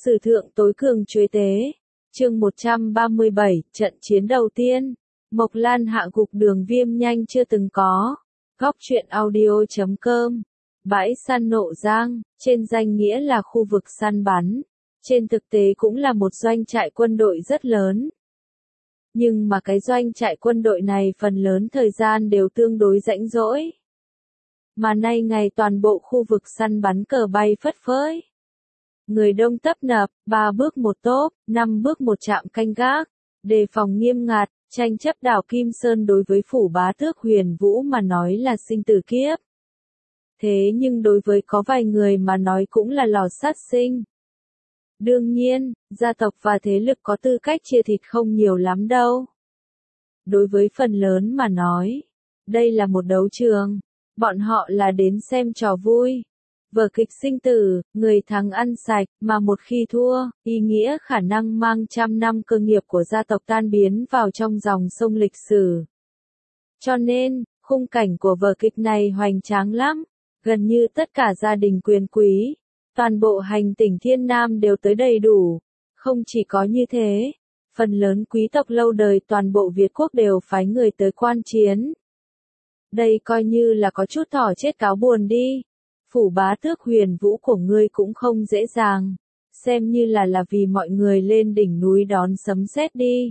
Sử thượng tối cường chuế tế. Chương 137, trận chiến đầu tiên. Mộc Lan hạ gục Đường Viêm nhanh chưa từng có. Góc truyện audio.com. Bãi săn Nộ Giang, trên danh nghĩa là khu vực săn bắn, trên thực tế cũng là một doanh trại quân đội rất lớn. Nhưng mà cái doanh trại quân đội này phần lớn thời gian đều tương đối rãnh rỗi. Mà nay ngày toàn bộ khu vực săn bắn cờ bay phất phới. Người đông tấp nập, 3 bước một tốp, 5 bước một trạm canh gác, đề phòng nghiêm ngặt, tranh chấp đảo Kim Sơn đối với phủ bá tước Huyền Vũ mà nói là sinh tử kiếp. Thế nhưng đối với có vài người mà nói cũng là lò sát sinh. Đương nhiên, gia tộc và thế lực có tư cách chia thịt không nhiều lắm đâu. Đối với phần lớn mà nói, đây là một đấu trường, bọn họ là đến xem trò vui. Vở kịch sinh tử, người thắng ăn sạch, mà một khi thua, ý nghĩa khả năng mang trăm năm cơ nghiệp của gia tộc tan biến vào trong dòng sông lịch sử. Cho nên, khung cảnh của vở kịch này hoành tráng lắm, gần như tất cả gia đình quyền quý, toàn bộ hành tỉnh Thiên Nam đều tới đầy đủ. Không chỉ có như thế, phần lớn quý tộc lâu đời toàn bộ Việt quốc đều phái người tới quan chiến. Đây coi như là có chút thỏ chết cáo buồn đi. Phủ bá tước Huyền Vũ của ngươi cũng không dễ dàng, xem như là vì mọi người lên đỉnh núi đón sấm sét đi.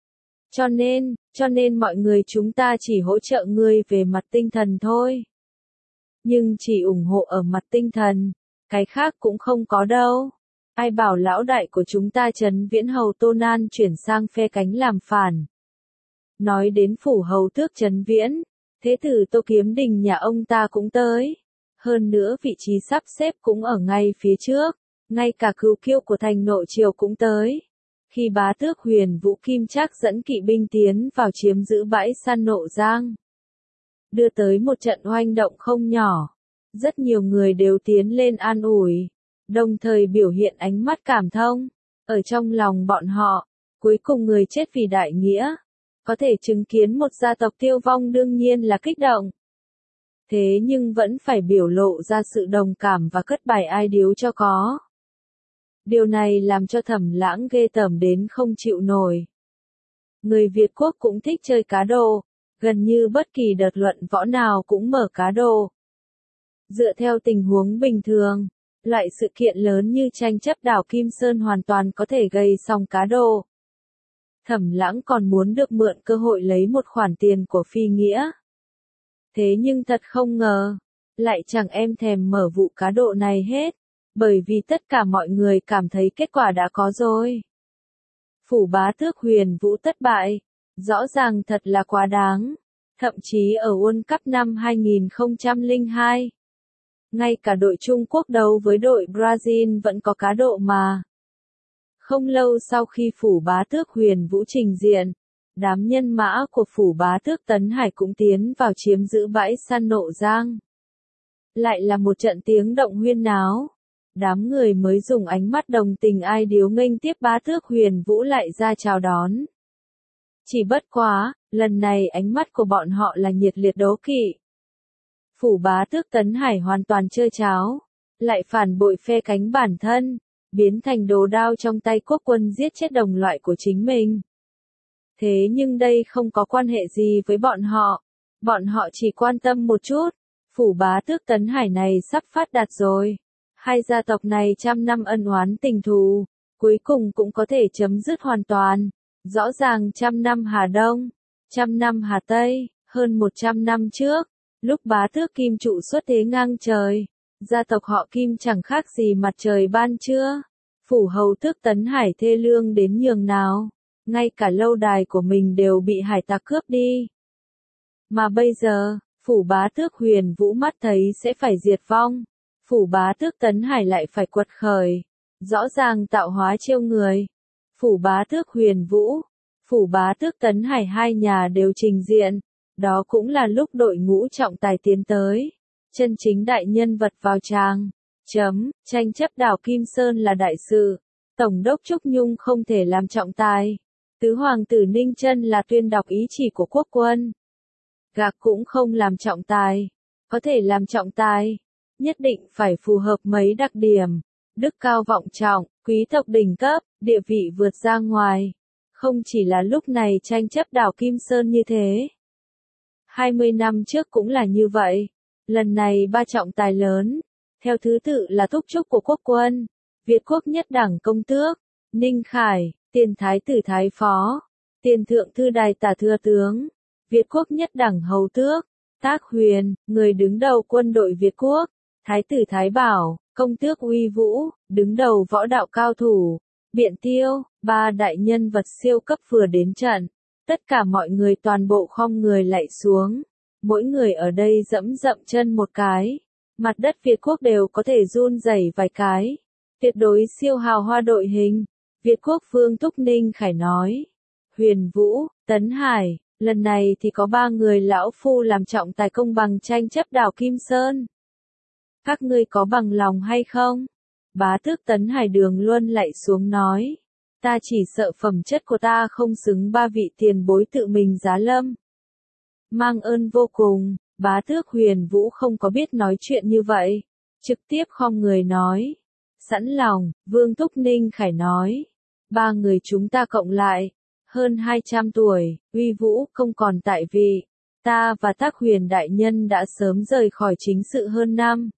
Cho nên mọi người chúng ta chỉ hỗ trợ ngươi về mặt tinh thần thôi. Nhưng chỉ ủng hộ ở mặt tinh thần, cái khác cũng không có đâu. Ai bảo lão đại của chúng ta Trấn Viễn Hầu Tô Nan chuyển sang phe cánh làm phản. Nói đến phủ hầu tước Trấn Viễn, thế tử Tô Kiếm Đình nhà ông ta cũng tới. Hơn nữa vị trí sắp xếp cũng ở ngay phía trước, ngay cả cửu kiêu của thành nội triều cũng tới. Khi bá tước Huyền Vũ Kim Trác dẫn kỵ binh tiến vào chiếm giữ bãi săn Nộ Giang, đưa tới một trận oanh động không nhỏ. Rất nhiều người đều tiến lên an ủi, đồng thời biểu hiện ánh mắt cảm thông. Ở trong lòng bọn họ, cuối cùng người chết vì đại nghĩa, có thể chứng kiến một gia tộc tiêu vong đương nhiên là kích động. Thế nhưng vẫn phải biểu lộ ra sự đồng cảm và cất bài ai điếu cho có. Điều này làm cho Thẩm Lãng ghê tởm đến không chịu nổi. Người Việt quốc cũng thích chơi cá độ, gần như bất kỳ đợt luận võ nào cũng mở cá độ. Dựa theo tình huống bình thường, loại sự kiện lớn như tranh chấp đảo Kim Sơn hoàn toàn có thể gây sóng cá độ. Thẩm Lãng còn muốn được mượn cơ hội lấy một khoản tiền của Phi Nghĩa. Thế nhưng thật không ngờ, lại chẳng em thèm mở vụ cá độ này hết, bởi vì tất cả mọi người cảm thấy kết quả đã có rồi. Phủ bá tước Huyền Vũ thất bại, rõ ràng thật là quá đáng, thậm chí ở World Cup năm 2002. Ngay cả đội Trung Quốc đấu với đội Brazil vẫn có cá độ mà. Không lâu sau khi phủ bá tước Huyền Vũ trình diện, đám nhân mã của phủ bá tước Tấn Hải cũng tiến vào chiếm giữ bãi săn Nộ Giang. Lại là một trận tiếng động huyên náo. Đám người mới dùng ánh mắt đồng tình ai điếu nghênh tiếp bá tước Huyền Vũ lại ra chào đón. Chỉ bất quá, lần này ánh mắt của bọn họ là nhiệt liệt đố kỵ. Phủ bá tước Tấn Hải hoàn toàn chơi cháo, lại phản bội phe cánh bản thân, biến thành đồ đao trong tay quốc quân giết chết đồng loại của chính mình. Thế nhưng đây không có quan hệ gì với bọn họ chỉ quan tâm một chút, phủ bá tước Tấn Hải này sắp phát đạt rồi. Hai gia tộc này trăm năm ân oán tình thù, cuối cùng cũng có thể chấm dứt hoàn toàn. Rõ ràng trăm năm Hà Đông, trăm năm Hà Tây, hơn 100 năm trước, lúc bá tước Kim Trụ xuất thế ngang trời, gia tộc họ Kim chẳng khác gì mặt trời ban trưa. Phủ hầu tước Tấn Hải thê lương đến nhường nào, ngay cả lâu đài của mình đều bị hải tặc cướp đi. Mà bây giờ, phủ bá tước Huyền Vũ mắt thấy sẽ phải diệt vong, phủ bá tước Tấn Hải lại phải quật khởi, rõ ràng tạo hóa trêu người. Phủ bá tước Huyền Vũ, phủ bá tước Tấn Hải hai nhà đều trình diện, đó cũng là lúc đội ngũ trọng tài tiến tới, chân chính đại nhân vật vào tràng. Tranh chấp đảo Kim Sơn là đại sự, Tổng đốc Trúc Nhung không thể làm trọng tài, tứ hoàng tử Ninh Chân là tuyên đọc ý chỉ của quốc quân. Gạc cũng không làm trọng tài, có thể làm trọng tài, nhất định phải phù hợp mấy đặc điểm. đức cao vọng trọng, quý tộc đỉnh cấp, địa vị vượt ra ngoài. Không chỉ là lúc này tranh chấp đảo Kim Sơn như thế. 20 năm trước cũng là như vậy. Lần này ba trọng tài lớn, theo thứ tự là thúc trúc của quốc quân, Việt quốc nhất đẳng công tước, Ninh Khải, tiền thái tử thái phó, tiền thượng thư đài tả thừa tướng, Việt quốc nhất đẳng hầu tước, Tác Huyền, người đứng đầu quân đội Việt quốc, thái tử Thái Bảo, công tước Uy Vũ, đứng đầu võ đạo cao thủ, Biện Tiêu, ba đại nhân vật siêu cấp vừa đến trận. Tất cả mọi người toàn bộ khom người lạy xuống. Mỗi người ở đây dẫm dậm chân một cái. Mặt đất Việt quốc đều có thể run rẩy vài cái. Tuyệt đối siêu hào hoa đội hình. Việt quốc Vương Thúc Ninh Khải nói. Huyền Vũ, Tấn Hải, lần này thì có 3 người lão phu làm trọng tài công bằng tranh chấp đảo Kim Sơn. Các ngươi có bằng lòng hay không? Bá tước Tấn Hải Đường Luân lạy xuống nói. Ta chỉ sợ phẩm chất của ta không xứng 3 vị tiền bối tự mình giá lâm. Mang ơn vô cùng, bá tước Huyền Vũ không có biết nói chuyện như vậy. Trực tiếp khom người nói. Sẵn lòng, Vương Thúc Ninh Khải nói. 3 người chúng ta cộng lại. Hơn 200 tuổi, Uy Vũ không còn tại vị. Ta và Tác Huyền đại nhân đã sớm rời khỏi chính sự hơn năm.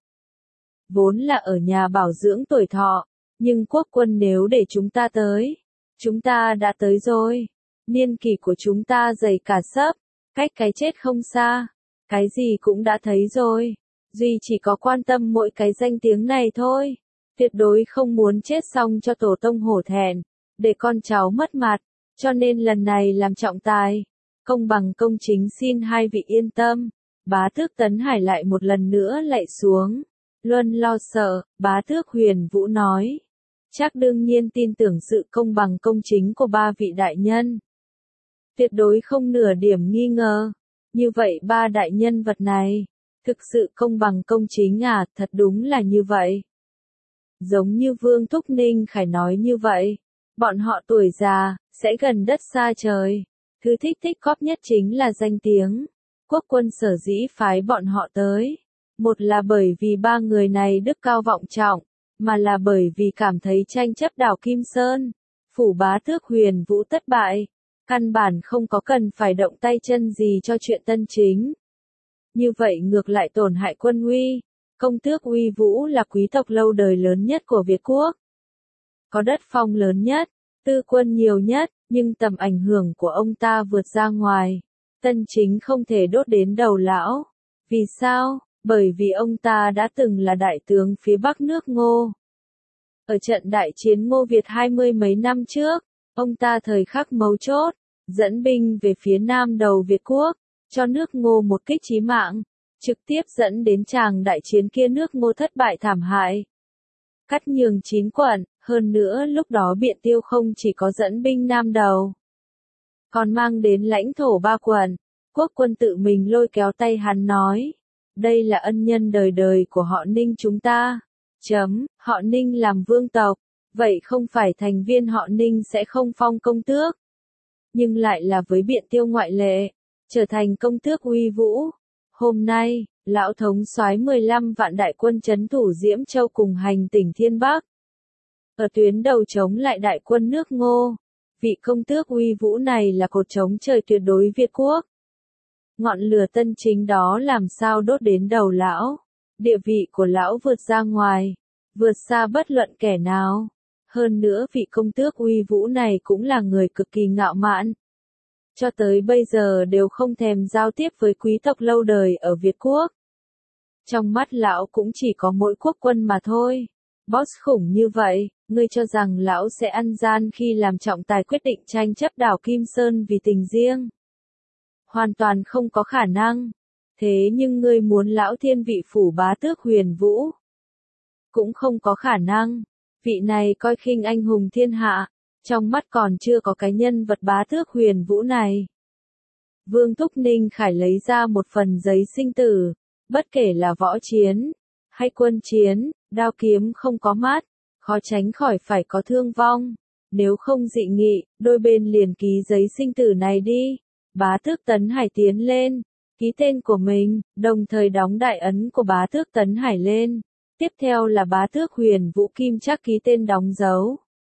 Vốn là ở nhà bảo dưỡng tuổi thọ. Nhưng quốc quân nếu để chúng ta tới. Chúng ta đã tới rồi. Niên kỷ của chúng ta dày cả sấp. Cách cái chết không xa. Cái gì cũng đã thấy rồi. Duy chỉ có quan tâm mỗi cái danh tiếng này thôi. Tuyệt đối không muốn chết xong cho tổ tông hổ thẹn. Để con cháu mất mặt. Cho nên lần này làm trọng tài. Công bằng công chính xin hai vị yên tâm. Bá tước Tấn Hải lại một lần nữa lạy xuống. Luân lo sợ, bá tước Huyền Vũ nói. Chắc đương nhiên tin tưởng sự công bằng công chính của 3 vị đại nhân. Tuyệt đối không nửa điểm nghi ngờ. Như vậy 3 đại nhân vật này, thực sự công bằng công chính à, thật đúng là như vậy. Giống như Vương Thúc Ninh Khải nói như vậy, bọn họ tuổi già, sẽ gần đất xa trời. Thứ thích góp nhất chính là danh tiếng. Quốc quân sở dĩ phái bọn họ tới. Một là bởi vì 3 người này đức cao vọng trọng, mà là bởi vì cảm thấy tranh chấp đảo Kim Sơn, phủ bá tước Huyền Vũ thất bại, căn bản không có cần phải động tay chân gì cho chuyện tân chính. Như vậy ngược lại tổn hại quân uy. Công tước Uy Vũ là quý tộc lâu đời lớn nhất của Việt quốc. Có đất phong lớn nhất, tư quân nhiều nhất, nhưng tầm ảnh hưởng của ông ta vượt ra ngoài. Tân chính không thể đốt đến đầu lão. Vì sao? Bởi vì ông ta đã từng là đại tướng phía Bắc nước Ngô. Ở trận đại chiến Ngô Việt 20 mấy năm trước, ông ta thời khắc mấu chốt, dẫn binh về phía nam đầu Việt quốc, cho nước Ngô một kích chí mạng, trực tiếp dẫn đến tràng đại chiến kia nước Ngô thất bại thảm hại. Cắt nhường 9 quận, hơn nữa lúc đó Biện Tiêu không chỉ có dẫn binh nam đầu, còn mang đến lãnh thổ 3 quận. Quốc quân tự mình lôi kéo tay hắn nói. Đây là ân nhân đời đời của họ Ninh chúng ta. Họ Ninh làm vương tộc. Vậy không phải thành viên họ Ninh sẽ không phong công tước. Nhưng lại là với Biện Tiêu ngoại lệ. Trở thành công tước Uy Vũ. Hôm nay, lão thống soái 15 vạn đại quân trấn thủ Diễm Châu cùng hành tỉnh Thiên Bắc. Ở tuyến đầu chống lại đại quân nước Ngô. Vị công tước Uy Vũ này là cột chống trời tuyệt đối Việt quốc. Ngọn lửa tân chính đó làm sao đốt đến đầu lão. Địa vị của lão vượt ra ngoài. Vượt xa bất luận kẻ nào. Hơn nữa vị công tước Uy Vũ này cũng là người cực kỳ ngạo mạn. Cho tới bây giờ đều không thèm giao tiếp với quý tộc lâu đời ở Việt quốc. Trong mắt lão cũng chỉ có mỗi quốc quân mà thôi. Boss khủng như vậy, ngươi cho rằng lão sẽ ăn gian khi làm trọng tài quyết định tranh chấp đảo Kim Sơn vì tình riêng. Hoàn toàn không có khả năng. Thế nhưng ngươi muốn lão thiên vị phủ bá tước Huyền Vũ. Cũng không có khả năng. Vị này coi khinh anh hùng thiên hạ. Trong mắt còn chưa có cái nhân vật bá tước Huyền Vũ này. Vương Thúc Ninh Khải lấy ra một phần giấy sinh tử. Bất kể là võ chiến, hay quân chiến, đao kiếm không có mát, khó tránh khỏi phải có thương vong. Nếu không dị nghị, đôi bên liền ký giấy sinh tử này đi. Bá tước Tấn Hải tiến lên, ký tên của mình, đồng thời đóng đại ấn của bá tước Tấn Hải lên. Tiếp theo là bá tước Huyền Vũ Kim Trác ký tên đóng dấu.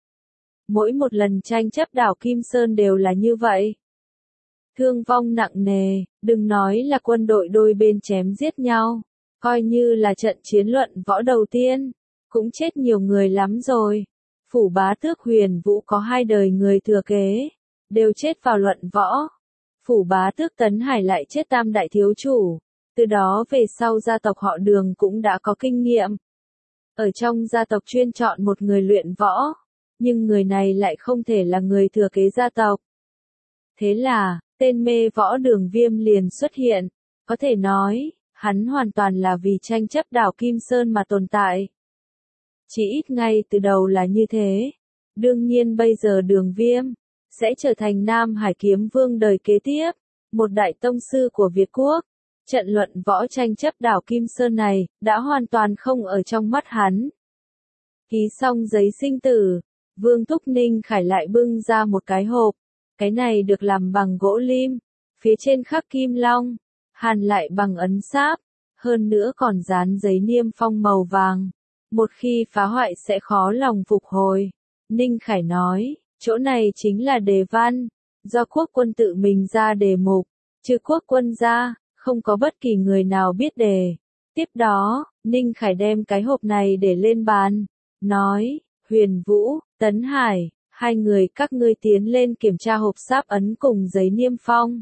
Mỗi một lần tranh chấp đảo Kim Sơn đều là như vậy. Thương vong nặng nề, đừng nói là quân đội đôi bên chém giết nhau, coi như là trận chiến luận võ đầu tiên, cũng chết nhiều người lắm rồi. Phủ bá tước Huyền Vũ có 2 đời người thừa kế, đều chết vào luận võ. Phủ bá tước Tấn Hải lại chết tam đại thiếu chủ, từ đó về sau gia tộc họ Đường cũng đã có kinh nghiệm. Ở trong gia tộc chuyên chọn một người luyện võ, nhưng người này lại không thể là người thừa kế gia tộc. Thế là, tên mê võ Đường Viêm liền xuất hiện, có thể nói, hắn hoàn toàn là vì tranh chấp đảo Kim Sơn mà tồn tại. Chỉ ít ngay từ đầu là như thế. Đương nhiên bây giờ Đường Viêm sẽ trở thành Nam Hải Kiếm Vương đời kế tiếp, một đại tông sư của Việt Quốc. Trận luận võ tranh chấp đảo Kim Sơn này đã hoàn toàn không ở trong mắt hắn. Ký xong giấy sinh tử, Vương Thúc Ninh Khải lại bưng ra một cái hộp. Cái này được làm bằng gỗ lim, phía trên khắc kim long, hàn lại bằng ấn sáp, hơn nữa còn dán giấy niêm phong màu vàng. Một khi phá hoại sẽ khó lòng phục hồi. Ninh Khải nói, chỗ này chính là đề văn, do quốc quân tự mình ra đề mục, trừ quốc quân ra, không có bất kỳ người nào biết đề. Tiếp đó, Ninh Khải đem cái hộp này để lên bàn, nói, Huyền Vũ, Tấn Hải, 2 người các ngươi tiến lên kiểm tra hộp sáp ấn cùng giấy niêm phong.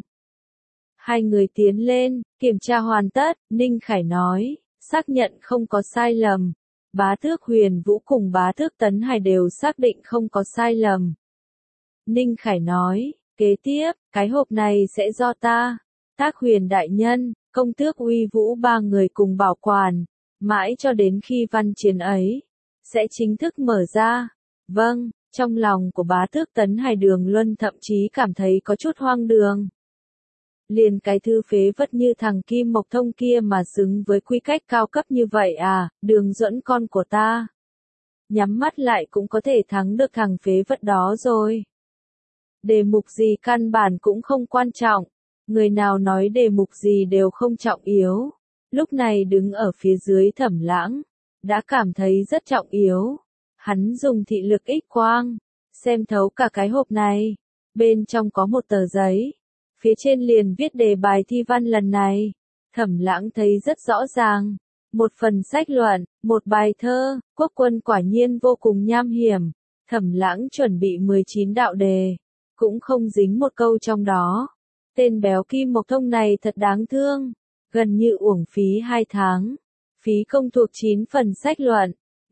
2 người tiến lên, kiểm tra hoàn tất, Ninh Khải nói, xác nhận không có sai lầm. Bá tước Huyền Vũ cùng bá tước Tấn Hải đều xác định không có sai lầm. Ninh Khải nói, kế tiếp, cái hộp này sẽ do ta, Tác Huyền đại nhân, Công tước Uy Vũ 3 người cùng bảo quản, mãi cho đến khi văn chiến ấy sẽ chính thức mở ra. Vâng, trong lòng của bá tước Tấn Hải Đường Luân thậm chí cảm thấy có chút hoang đường. Liền cái thư phế vật như thằng Kim Mộc Thông kia mà xứng với quy cách cao cấp như vậy à, Đường Duẫn con của ta. Nhắm mắt lại cũng có thể thắng được thằng phế vật đó rồi. Đề mục gì căn bản cũng không quan trọng, người nào nói đề mục gì đều không trọng yếu. Lúc này đứng ở phía dưới Thẩm Lãng, đã cảm thấy rất trọng yếu. Hắn dùng thị lực X quang, xem thấu cả cái hộp này. Bên trong có một tờ giấy. Phía trên liền viết đề bài thi văn lần này. Thẩm Lãng thấy rất rõ ràng. Một phần sách luận, một bài thơ, quốc quân quả nhiên vô cùng nham hiểm. Thẩm Lãng chuẩn bị 19 đạo đề, cũng không dính một câu trong đó. Tên béo Kim Mộc Thông này thật đáng thương, gần như uổng phí 2 tháng. Phí công thuộc 9 phần sách luận,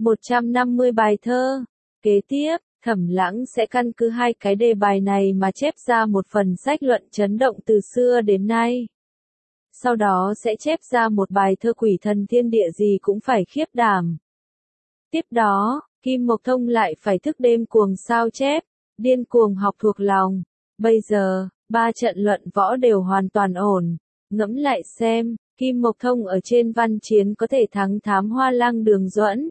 150 bài thơ. Kế tiếp, Thẩm Lãng sẽ căn cứ 2 cái đề bài này mà chép ra một phần sách luận chấn động từ xưa đến nay. Sau đó sẽ chép ra một bài thơ quỷ thần thiên địa gì cũng phải khiếp đảm. Tiếp đó, Kim Mộc Thông lại phải thức đêm cuồng sao chép, điên cuồng học thuộc lòng. Bây giờ, 3 trận luận võ đều hoàn toàn ổn. Ngẫm lại xem, Kim Mộc Thông ở trên văn chiến có thể thắng Thám Hoa Lăng Đường Duẫn,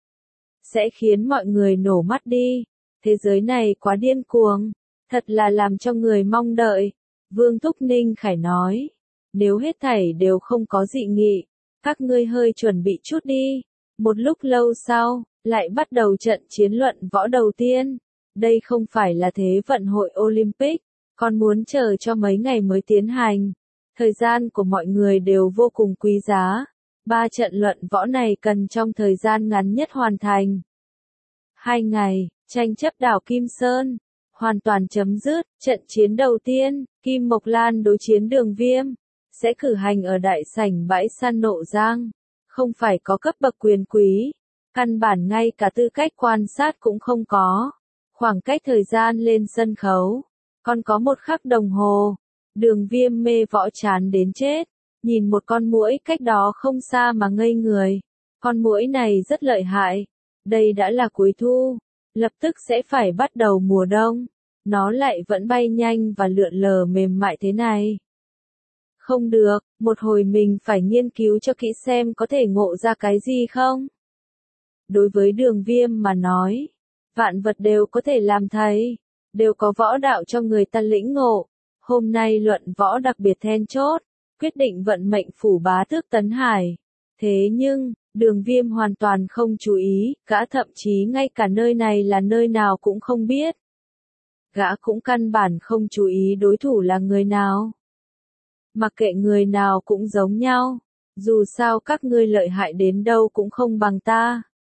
sẽ khiến mọi người nổ mắt đi. Thế giới này quá điên cuồng, thật là làm cho người mong đợi. Vương Thúc Ninh Khải nói, nếu hết thảy đều không có dị nghị, các ngươi hơi chuẩn bị chút đi. Một lúc lâu sau, lại bắt đầu trận chiến luận võ đầu tiên. Đây không phải là Thế vận hội Olympic, còn muốn chờ cho mấy ngày mới tiến hành. Thời gian của mọi người đều vô cùng quý giá. 3 trận luận võ này cần trong thời gian ngắn nhất hoàn thành. 2 ngày, tranh chấp đảo Kim Sơn, hoàn toàn chấm dứt. Trận chiến đầu tiên, Kim Mộc Lan đối chiến Đường Viêm, sẽ cử hành ở đại sảnh bãi săn Nộ Giang. Không phải có cấp bậc quyền quý, căn bản ngay cả tư cách quan sát cũng không có. Khoảng cách thời gian lên sân khấu, còn có 1 khắc đồng hồ. Đường Viêm mê võ chán đến chết, nhìn một con muỗi cách đó không xa mà ngây người. Con muỗi này rất lợi hại. Đây đã là cuối thu, lập tức sẽ phải bắt đầu mùa đông. Nó lại vẫn bay nhanh và lượn lờ mềm mại thế này. Không được, một hồi mình phải nghiên cứu cho kỹ xem có thể ngộ ra cái gì không. Đối với Đường Viêm mà nói, vạn vật đều có thể làm thầy, đều có võ đạo cho người ta lĩnh ngộ. Hôm nay luận võ đặc biệt then chốt, quyết định vận mệnh phủ bá tước Tấn Hải. Thế nhưng, Đường Viêm hoàn toàn không chú ý, gã thậm chí ngay cả nơi này là nơi nào cũng không biết. Gã cũng căn bản không chú ý đối thủ là người nào. Mặc kệ người nào cũng giống nhau, dù sao các ngươi lợi hại đến đâu cũng không bằng ta.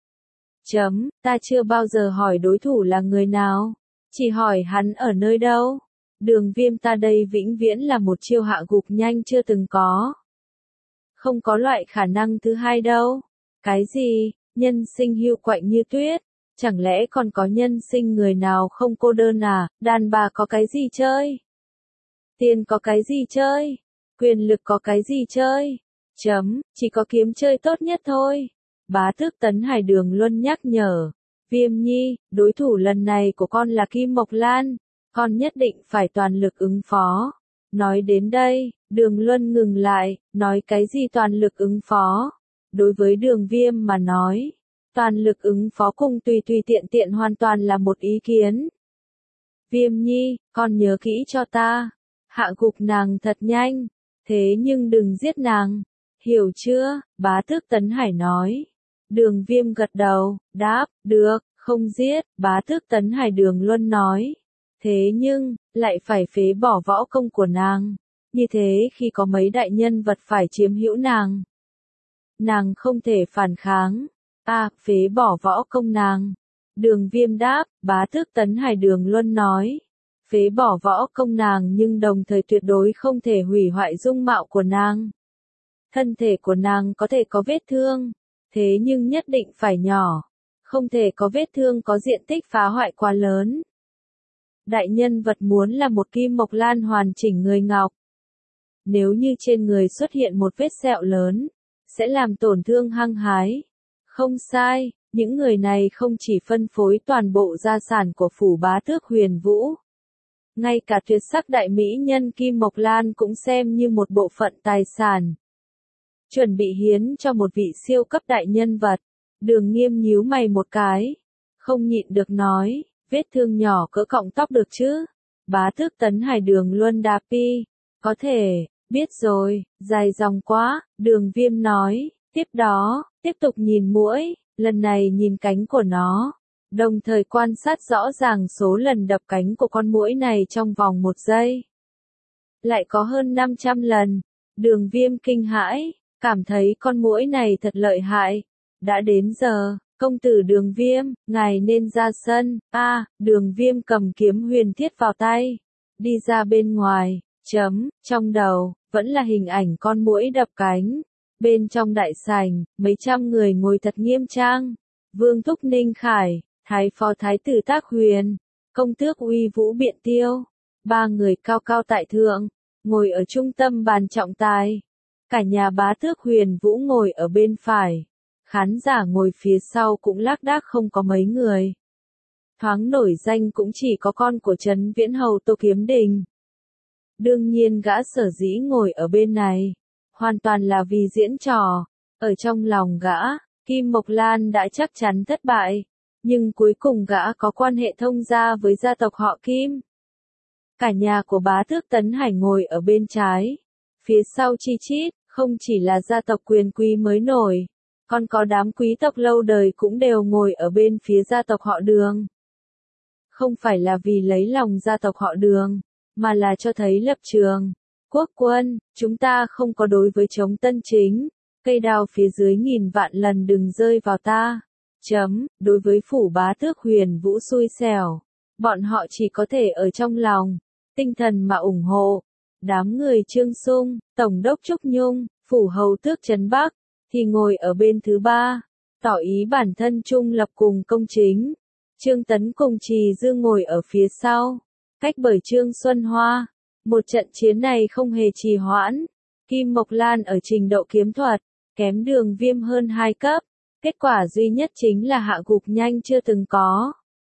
Ta chưa bao giờ hỏi đối thủ là người nào, chỉ hỏi hắn ở nơi đâu. Đường Viêm ta đây vĩnh viễn là một chiêu hạ gục nhanh chưa từng có. Không có loại khả năng thứ hai đâu. Cái gì, nhân sinh hưu quạnh như tuyết, chẳng lẽ còn có nhân sinh người nào không cô đơn à, đàn bà có cái gì chơi? Tiền có cái gì chơi? Quyền lực có cái gì chơi? Chỉ có kiếm chơi tốt nhất thôi. Bá tước Tấn Hải Đường Luân nhắc nhở. Viêm nhi, đối thủ lần này của con là Kim Mộc Lan, con nhất định phải toàn lực ứng phó. Nói đến đây, Đường Luân ngừng lại, nói cái gì toàn lực ứng phó? Đối với Đường Viêm mà nói, toàn lực ứng phó cùng tùy tùy tiện tiện hoàn toàn là một ý kiến. Viêm nhi, con nhớ kỹ cho ta, hạ gục nàng thật nhanh, thế nhưng đừng giết nàng, hiểu chưa? Bá tước Tấn Hải nói. Đường Viêm gật đầu, đáp, được, không giết. Bá tước Tấn Hải Đường Luân nói. Thế nhưng, lại phải phế bỏ võ công của nàng. Như thế khi có mấy đại nhân vật phải chiếm hữu nàng, nàng không thể phản kháng. Phế bỏ võ công nàng. Đường Viêm đáp. Bá tước Tấn Hải Đường Luân nói. Phế bỏ võ công nàng nhưng đồng thời tuyệt đối không thể hủy hoại dung mạo của nàng. Thân thể của nàng có thể có vết thương, thế nhưng nhất định phải nhỏ, không thể có vết thương có diện tích phá hoại quá lớn. Đại nhân vật muốn là một Kim Mộc Lan hoàn chỉnh người ngọc. Nếu như trên người xuất hiện một vết sẹo lớn, sẽ làm tổn thương hăng hái. Không sai, những người này không chỉ phân phối toàn bộ gia sản của phủ bá tước Huyền Vũ. Ngay cả tuyệt sắc đại mỹ nhân Kim Mộc Lan cũng xem như một bộ phận tài sản. Chuẩn bị hiến cho một vị siêu cấp đại nhân vật. Đường Nghiêm nhíu mày một cái, không nhịn được nói, vết thương nhỏ cỡ cọng tóc được chứ? Bá tước Tấn Hải Đường Luân đáp pi, có thể, biết rồi, dài dòng quá. Đường Viêm nói, tiếp đó, tiếp tục nhìn muỗi, lần này nhìn cánh của nó, đồng thời quan sát rõ ràng số lần đập cánh của con muỗi này trong vòng 1 giây. Lại có hơn 500 lần. Đường Viêm kinh hãi, cảm thấy con muỗi này thật lợi hại. Đã đến giờ, công tử Đường Viêm, ngài nên ra sân. Đường Viêm cầm kiếm huyền thiết vào tay, đi ra bên ngoài. Trong đầu, vẫn là hình ảnh con muỗi đập cánh. Bên trong đại sảnh, mấy trăm người ngồi thật nghiêm trang. Vương Thúc Ninh Khải, Thái Phó Thái tử Tác Huyền, công tước Uy Vũ Biện Tiêu. 3 người cao cao tại thượng, ngồi ở trung tâm bàn trọng tài. Cả nhà bá tước Huyền Vũ ngồi ở bên phải. Khán giả ngồi phía sau cũng lác đác không có mấy người. Thoáng nổi danh cũng chỉ có con của Trấn Viễn Hầu Tô Kiếm Đình. Đương nhiên gã Sở Dĩ ngồi ở bên này, hoàn toàn là vì diễn trò. Ở trong lòng gã, Kim Mộc Lan đã chắc chắn thất bại, nhưng cuối cùng gã có quan hệ thông gia với gia tộc họ Kim. Cả nhà của bá tước Tấn Hải ngồi ở bên trái, phía sau chi chít, không chỉ là gia tộc quyền quý mới nổi, còn có đám quý tộc lâu đời cũng đều ngồi ở bên phía gia tộc họ Đường. Không phải là vì lấy lòng gia tộc họ Đường, mà là cho thấy lập trường. Quốc quân, chúng ta không có đối với chống Tân Chính, cây đao phía dưới nghìn vạn lần đừng rơi vào ta. Đối với phủ bá tước Huyền Vũ xui xẻo, bọn họ chỉ có thể ở trong lòng, tinh thần mà ủng hộ. Đám người Trương Sung, Tổng đốc Trúc Nhung, phủ hầu tước Trấn Bắc, thì ngồi ở bên thứ ba, tỏ ý bản thân trung lập cùng công chính. Trương Tấn cùng Trì Dư ngồi ở phía sau, cách bởi Trương Xuân Hoa. Một trận chiến này không hề trì hoãn. Kim Mộc Lan ở trình độ kiếm thuật, kém Đường Viêm hơn 2 cấp. Kết quả duy nhất chính là hạ gục nhanh chưa từng có.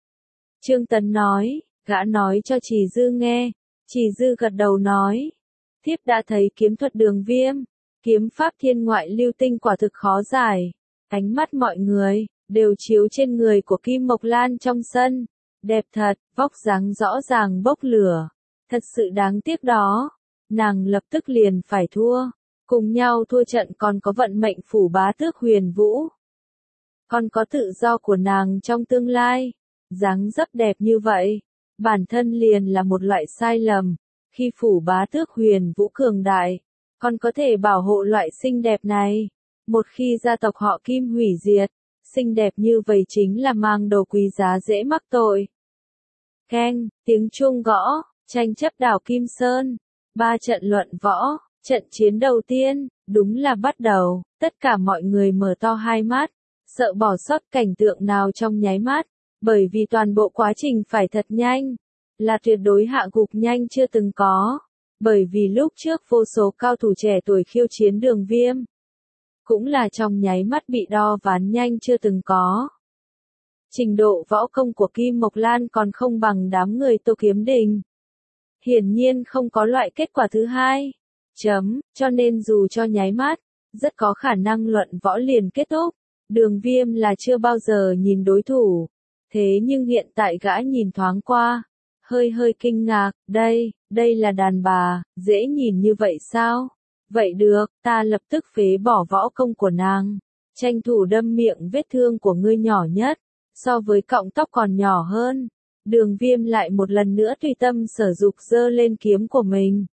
Trương Tấn nói, gã nói cho Trì Dư nghe. Trì Dư gật đầu nói, thiếp đã thấy kiếm thuật Đường Viêm, kiếm pháp thiên ngoại lưu tinh quả thực khó giải. Ánh mắt mọi người đều chiếu trên người của Kim Mộc Lan trong sân, đẹp thật, vóc dáng rõ ràng bốc lửa, thật sự đáng tiếc đó, nàng lập tức liền phải thua. Cùng nhau thua trận còn có vận mệnh phủ bá tước Huyền Vũ. Còn có tự do của nàng trong tương lai. Dáng dấp đẹp như vậy, bản thân liền là một loại sai lầm. Khi phủ bá tước Huyền Vũ cường đại, còn có thể bảo hộ loại xinh đẹp này. Một khi gia tộc họ Kim hủy diệt, xinh đẹp như vậy chính là mang đồ quý giá dễ mắc tội. Keng, tiếng chuông gõ, tranh chấp đảo Kim Sơn. 3 trận luận võ, trận chiến đầu tiên, đúng là bắt đầu, tất cả mọi người mở to hai mắt, sợ bỏ sót cảnh tượng nào trong nháy mắt, bởi vì toàn bộ quá trình phải thật nhanh, là tuyệt đối hạ gục nhanh chưa từng có, bởi vì lúc trước vô số cao thủ trẻ tuổi khiêu chiến Đường Viêm, cũng là trong nháy mắt bị đo ván nhanh chưa từng có. Trình độ võ công của Kim Mộc Lan còn không bằng đám người Tô Kiếm Đình. Hiển nhiên không có loại kết quả thứ hai. Cho nên dù cho nháy mắt, rất có khả năng luận võ liền kết thúc. Đường Viêm là chưa bao giờ nhìn đối thủ. Thế nhưng hiện tại gã nhìn thoáng qua. Hơi kinh ngạc, đây là đàn bà, dễ nhìn như vậy sao? Vậy được, ta lập tức phế bỏ võ công của nàng. Tranh thủ đâm miệng vết thương của ngươi nhỏ nhất, so với cọng tóc còn nhỏ hơn. Đường Viêm lại một lần nữa tùy tâm sở dục giơ lên kiếm của mình.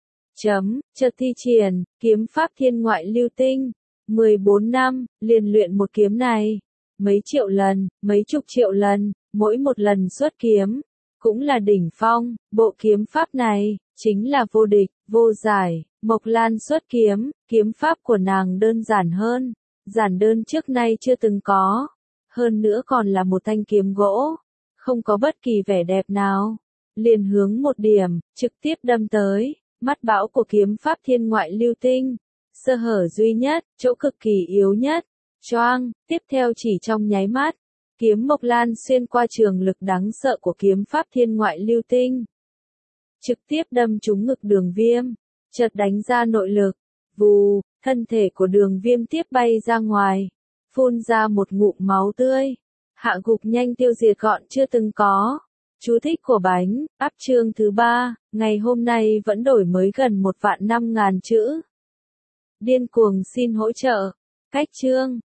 Chợt thi triển, kiếm pháp thiên ngoại lưu tinh. 14 năm, liền luyện một kiếm này. Mấy triệu lần, mấy chục triệu lần, mỗi một lần xuất kiếm, cũng là đỉnh phong. Bộ kiếm pháp này, chính là vô địch, vô giải. Mộc Lan xuất kiếm, kiếm pháp của nàng đơn giản hơn. Giản đơn trước nay chưa từng có. Hơn nữa còn là một thanh kiếm gỗ. Không có bất kỳ vẻ đẹp nào. Liền hướng một điểm, trực tiếp đâm tới. Mắt bão của kiếm pháp thiên ngoại lưu tinh. Sơ hở duy nhất, chỗ cực kỳ yếu nhất. Choang, tiếp theo chỉ trong nháy mắt. Kiếm Mộc Lan xuyên qua trường lực đáng sợ của kiếm pháp thiên ngoại lưu tinh. Trực tiếp đâm trúng ngực Đường Viêm. Chợt đánh ra nội lực. Vù, thân thể của Đường Viêm tiếp bay ra ngoài. Phun ra một ngụm máu tươi. Hạ gục nhanh tiêu diệt gọn chưa từng có. Chú thích của bánh, áp chương thứ 3, ngày hôm nay vẫn đổi mới gần 1.500.000 chữ. Điên cuồng xin hỗ trợ. Cách chương.